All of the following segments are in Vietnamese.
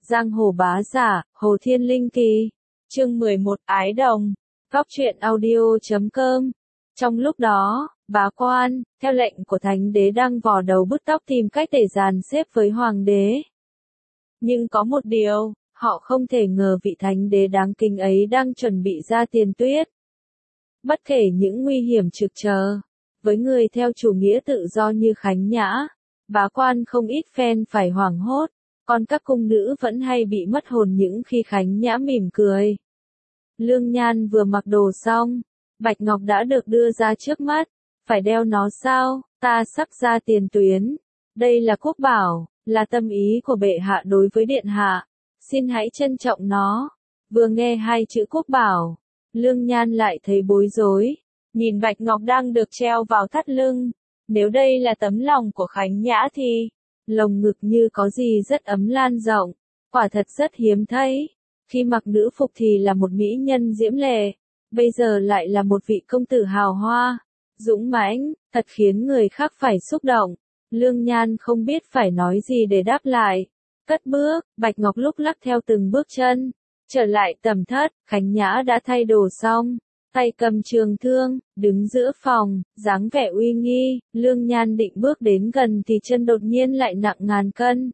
Giang hồ bá giả, Hồ Thiên Linh Kỳ. Chương 11, Ái Đồng. Góc truyện audio.com. Trong lúc đó, bá quan, theo lệnh của thánh đế đang vò đầu bứt tóc tìm cách để dàn xếp với hoàng đế. Nhưng có một điều, họ không thể ngờ vị thánh đế đáng kính ấy đang chuẩn bị ra tiền tuyết. Bất kể những nguy hiểm trực chờ, với người theo chủ nghĩa tự do như Khánh Nhã, bá quan không ít phen phải hoảng hốt, còn các cung nữ vẫn hay bị mất hồn những khi Khánh Nhã mỉm cười. Lương Nhan vừa mặc đồ xong, Bạch Ngọc đã được đưa ra trước mắt. Phải đeo nó sao, ta sắp ra tiền tuyến. Đây là quốc bảo, là tâm ý của bệ hạ đối với điện hạ. Xin hãy trân trọng nó. Vừa nghe hai chữ quốc bảo, Lương Nhan lại thấy bối rối. Nhìn Bạch Ngọc đang được treo vào thắt lưng. Nếu đây là tấm lòng của Khánh Nhã thì, lồng ngực như có gì rất ấm lan rộng. Quả thật rất hiếm thấy. Khi mặc nữ phục thì là một mỹ nhân diễm lệ. Bây giờ lại là một vị công tử hào hoa, dũng mãnh, thật khiến người khác phải xúc động. Lương Nhan không biết phải nói gì để đáp lại. Cất bước, Bạch Ngọc lúc lắc theo từng bước chân. Trở lại tầm thất, Khánh Nhã đã thay đồ xong, tay cầm trường thương, đứng giữa phòng, dáng vẻ uy nghi. Lương Nhan định bước đến gần thì chân đột nhiên lại nặng ngàn cân.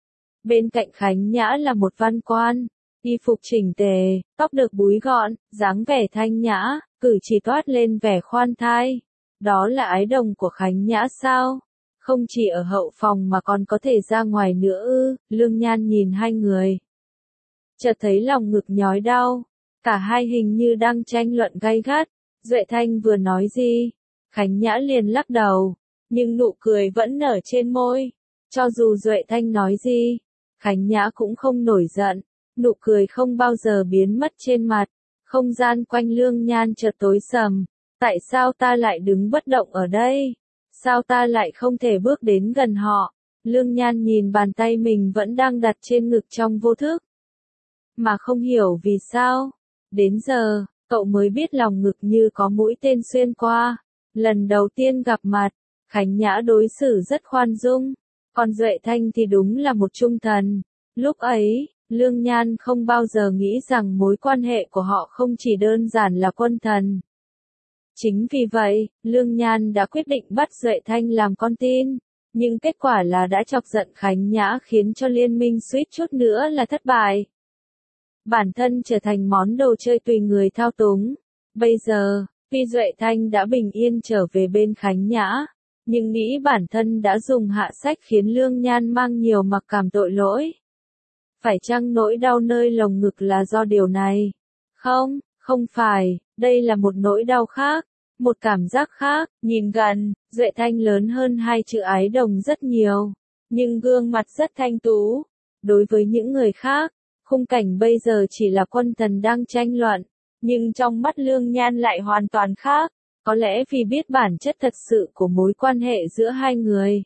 Bên cạnh Khánh Nhã là một văn quan. Y phục chỉnh tề, tóc được búi gọn, dáng vẻ thanh nhã, cử chỉ toát lên vẻ khoan thai. Đó là ái đồng của Khánh Nhã sao? Không chỉ ở hậu phòng mà còn có thể ra ngoài nữa ư? Lương Nhan nhìn hai người, chợt thấy lòng ngực nhói đau. Cả hai hình như đang tranh luận gay gắt. Duệ Thanh vừa nói gì, Khánh Nhã liền lắc đầu, nhưng nụ cười vẫn nở trên môi. Cho dù Duệ Thanh nói gì, Khánh Nhã cũng không nổi giận. Nụ cười không bao giờ biến mất trên mặt. Không gian quanh Lương Nhan chợt tối sầm. Tại sao ta lại đứng bất động ở đây? Sao ta lại không thể bước đến gần họ? Lương Nhan nhìn bàn tay mình vẫn đang đặt trên ngực trong vô thức. Mà không hiểu vì sao. Đến giờ, cậu mới biết lòng ngực như có mũi tên xuyên qua. Lần đầu tiên gặp mặt, Khánh Nhã đối xử rất khoan dung. Còn Duệ Thanh thì đúng là một trung thần. Lúc ấy, Lương Nhan không bao giờ nghĩ rằng mối quan hệ của họ không chỉ đơn giản là quân thần. Chính vì vậy, Lương Nhan đã quyết định bắt Duệ Thanh làm con tin. Nhưng kết quả là đã chọc giận Khánh Nhã khiến cho liên minh suýt chút nữa là thất bại. Bản thân trở thành món đồ chơi tùy người thao túng. Bây giờ, tuy Duệ Thanh đã bình yên trở về bên Khánh Nhã, nhưng nghĩ bản thân đã dùng hạ sách khiến Lương Nhan mang nhiều mặc cảm tội lỗi. Phải chăng nỗi đau nơi lồng ngực là do điều này? Không, không phải, đây là một nỗi đau khác, một cảm giác khác. Nhìn gần, Duệ Thanh lớn hơn hai chữ ái đồng rất nhiều, nhưng gương mặt rất thanh tú. Đối với những người khác, khung cảnh bây giờ chỉ là quân thần đang tranh luận, nhưng trong mắt Lương Nhan lại hoàn toàn khác, có lẽ vì biết bản chất thật sự của mối quan hệ giữa hai người.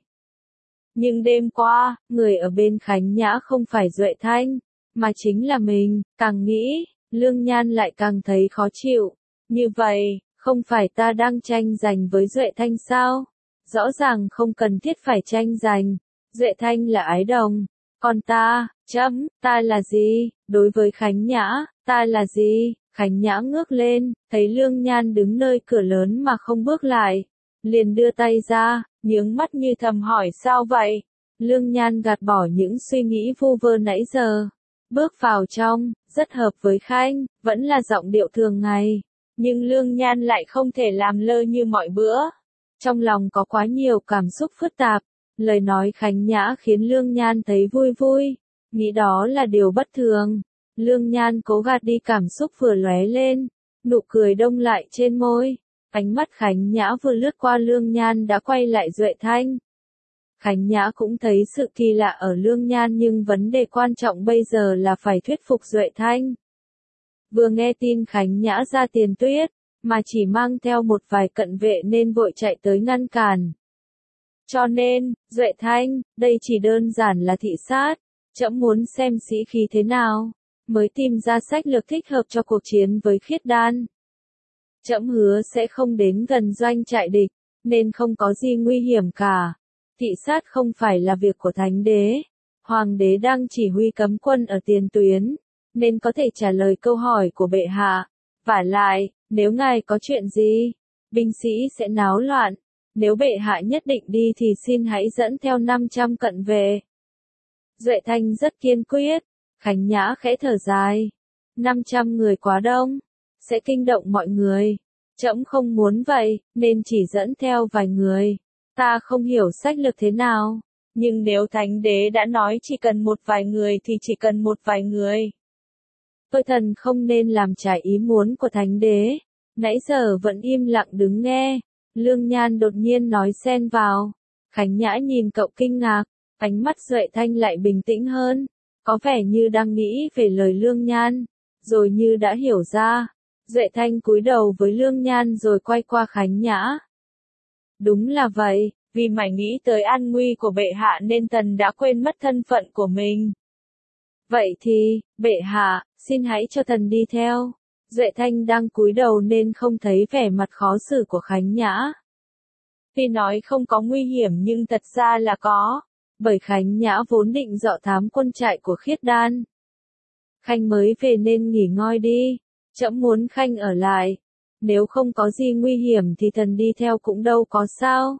Nhưng đêm qua, người ở bên Khánh Nhã không phải Duệ Thanh, mà chính là mình. Càng nghĩ, Lương Nhan lại càng thấy khó chịu. Như vậy, không phải ta đang tranh giành với Duệ Thanh sao? Rõ ràng không cần thiết phải tranh giành. Duệ Thanh là ái đồng. Còn ta, ta là gì? Đối với Khánh Nhã, ta là gì? Khánh Nhã ngước lên, thấy Lương Nhan đứng nơi cửa lớn mà không bước lại. Liền đưa tay ra, nhướng mắt như thầm hỏi sao vậy? Lương Nhan gạt bỏ những suy nghĩ vu vơ nãy giờ. Bước vào trong, rất hợp với Khanh, vẫn là giọng điệu thường ngày. Nhưng Lương Nhan lại không thể làm lơ như mọi bữa. Trong lòng có quá nhiều cảm xúc phức tạp. Lời nói Khánh Nhã khiến Lương Nhan thấy vui vui. Nghĩ đó là điều bất thường. Lương Nhan cố gạt đi cảm xúc vừa lóe lên. Nụ cười đông lại trên môi. Ánh mắt Khánh Nhã vừa lướt qua Lương Nhan đã quay lại Duệ Thanh. Khánh Nhã cũng thấy sự kỳ lạ ở Lương Nhan nhưng vấn đề quan trọng bây giờ là phải thuyết phục Duệ Thanh. Vừa nghe tin Khánh Nhã ra tiền tuyết, mà chỉ mang theo một vài cận vệ nên vội chạy tới ngăn cản. Cho nên, Duệ Thanh, đây chỉ đơn giản là thị sát. Trẫm muốn xem sĩ khí thế nào, mới tìm ra sách lược thích hợp cho cuộc chiến với Khiết Đan. Trẫm hứa sẽ không đến gần doanh trại địch, nên không có gì nguy hiểm cả. Thị sát không phải là việc của thánh đế, Hoàng đế đang chỉ huy cấm quân ở tiền tuyến, nên có thể trả lời câu hỏi của bệ hạ. Vả lại, nếu ngài có chuyện gì, binh sĩ sẽ náo loạn. Nếu bệ hạ nhất định đi thì xin hãy dẫn theo 500 cận vệ. Duệ Thanh rất kiên quyết, Khánh Nhã khẽ thở dài. 500 người quá đông, sẽ kinh động mọi người. Trẫm không muốn vậy, nên chỉ dẫn theo vài người. Ta không hiểu sách lược thế nào, nhưng nếu thánh đế đã nói chỉ cần một vài người thì chỉ cần một vài người. Tôi thần không nên làm trái ý muốn của thánh đế. Nãy giờ vẫn im lặng đứng nghe. Lương Nhan đột nhiên nói xen vào. Khánh Nhã nhìn cậu kinh ngạc, ánh mắt Duệ Thanh lại bình tĩnh hơn, có vẻ như đang nghĩ về lời Lương Nhan, rồi như đã hiểu ra. Duệ Thanh cúi đầu với Lương Nhan rồi quay qua Khánh Nhã. Đúng là vậy, vì mải nghĩ tới an nguy của bệ hạ nên thần đã quên mất thân phận của mình. Vậy thì, bệ hạ, xin hãy cho thần đi theo. Duệ Thanh đang cúi đầu nên không thấy vẻ mặt khó xử của Khánh Nhã. Tuy nói không có nguy hiểm nhưng thật ra là có, bởi Khánh Nhã vốn định dọ thám quân trại của Khiết Đan. Khanh mới về nên nghỉ ngơi đi, trẫm muốn Khanh ở lại. Nếu không có gì nguy hiểm thì thần đi theo cũng đâu có sao.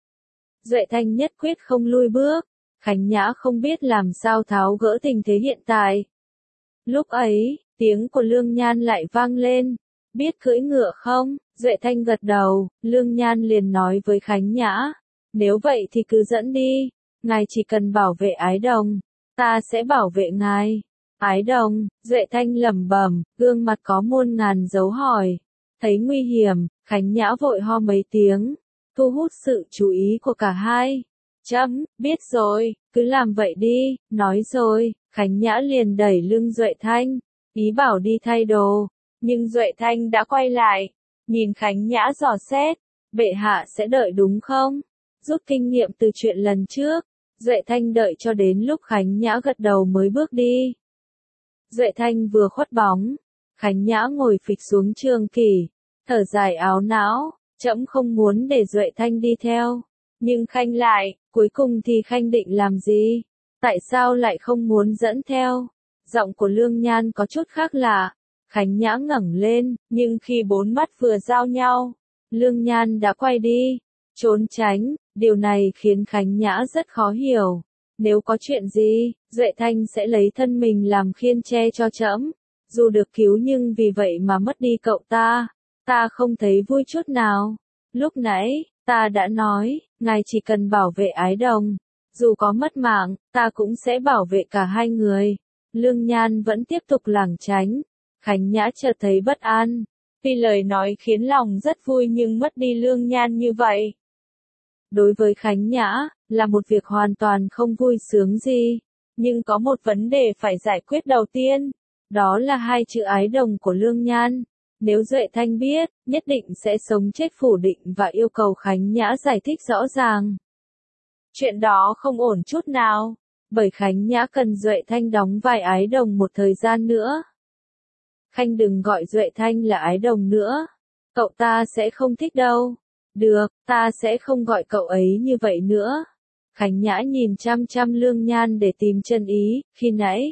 Duệ Thanh nhất quyết không lui bước, Khánh Nhã không biết làm sao tháo gỡ tình thế hiện tại. Lúc ấy, tiếng của Lương Nhan lại vang lên. Biết cưỡi ngựa không? Duệ Thanh gật đầu, Lương Nhan liền nói với Khánh Nhã. Nếu vậy thì cứ dẫn đi, ngài chỉ cần bảo vệ Ái Đồng, ta sẽ bảo vệ ngài. Ái Đồng, Duệ Thanh lẩm bẩm, gương mặt có muôn ngàn dấu hỏi. Thấy nguy hiểm, Khánh Nhã vội ho mấy tiếng, thu hút sự chú ý của cả hai. Trẫm biết rồi, cứ làm vậy đi, nói rồi, Khánh Nhã liền đẩy lưng Duệ Thanh, ý bảo đi thay đồ, nhưng Duệ Thanh đã quay lại, nhìn Khánh Nhã dò xét, bệ hạ sẽ đợi đúng không? Rút kinh nghiệm từ chuyện lần trước, Duệ Thanh đợi cho đến lúc Khánh Nhã gật đầu mới bước đi. Duệ Thanh vừa khuất bóng, Khánh Nhã ngồi phịch xuống trường kỷ, thở dài áo não, trẫm không muốn để Duệ Thanh đi theo. Nhưng Khanh lại, cuối cùng thì Khanh định làm gì? Tại sao lại không muốn dẫn theo? Giọng của Lương Nhan có chút khác lạ. Khánh Nhã ngẩng lên, nhưng khi bốn mắt vừa giao nhau, Lương Nhan đã quay đi, trốn tránh. Điều này khiến Khánh Nhã rất khó hiểu. Nếu có chuyện gì, Duệ Thanh sẽ lấy thân mình làm khiên che cho trẫm. Dù được cứu nhưng vì vậy mà mất đi cậu ta. Ta không thấy vui chút nào. Lúc nãy, ta đã nói, ngài chỉ cần bảo vệ Ái Đồng. Dù có mất mạng, ta cũng sẽ bảo vệ cả hai người. Lương Nhan vẫn tiếp tục lảng tránh. Khánh Nhã chợt thấy bất an. Vì lời nói khiến lòng rất vui nhưng mất đi Lương Nhan như vậy. Đối với Khánh Nhã, là một việc hoàn toàn không vui sướng gì. Nhưng có một vấn đề phải giải quyết đầu tiên. Đó là hai chữ Ái Đồng của Lương Nhan. Nếu Duệ Thanh biết, nhất định sẽ sống chết phủ định và yêu cầu Khánh Nhã giải thích rõ ràng. Chuyện đó không ổn chút nào, bởi Khánh Nhã cần Duệ Thanh đóng vai Ái Đồng một thời gian nữa. Khanh đừng gọi Duệ Thanh là Ái Đồng nữa, cậu ta sẽ không thích đâu. Được, ta sẽ không gọi cậu ấy như vậy nữa. Khánh Nhã nhìn chăm chăm Lương Nhan để tìm chân ý, khi nãy.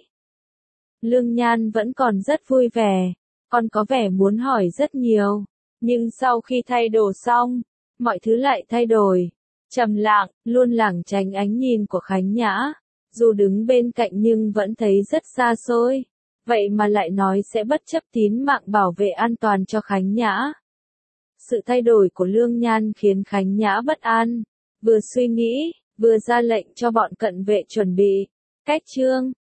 Lương Nhan vẫn còn rất vui vẻ, còn có vẻ muốn hỏi rất nhiều. Nhưng sau khi thay đồ xong, mọi thứ lại thay đổi. Trầm lặng, luôn lảng tránh ánh nhìn của Khánh Nhã. Dù đứng bên cạnh nhưng vẫn thấy rất xa xôi. Vậy mà lại nói sẽ bất chấp tín mạng bảo vệ an toàn cho Khánh Nhã. Sự thay đổi của Lương Nhan khiến Khánh Nhã bất an. Vừa suy nghĩ, vừa ra lệnh cho bọn cận vệ chuẩn bị. Cách chương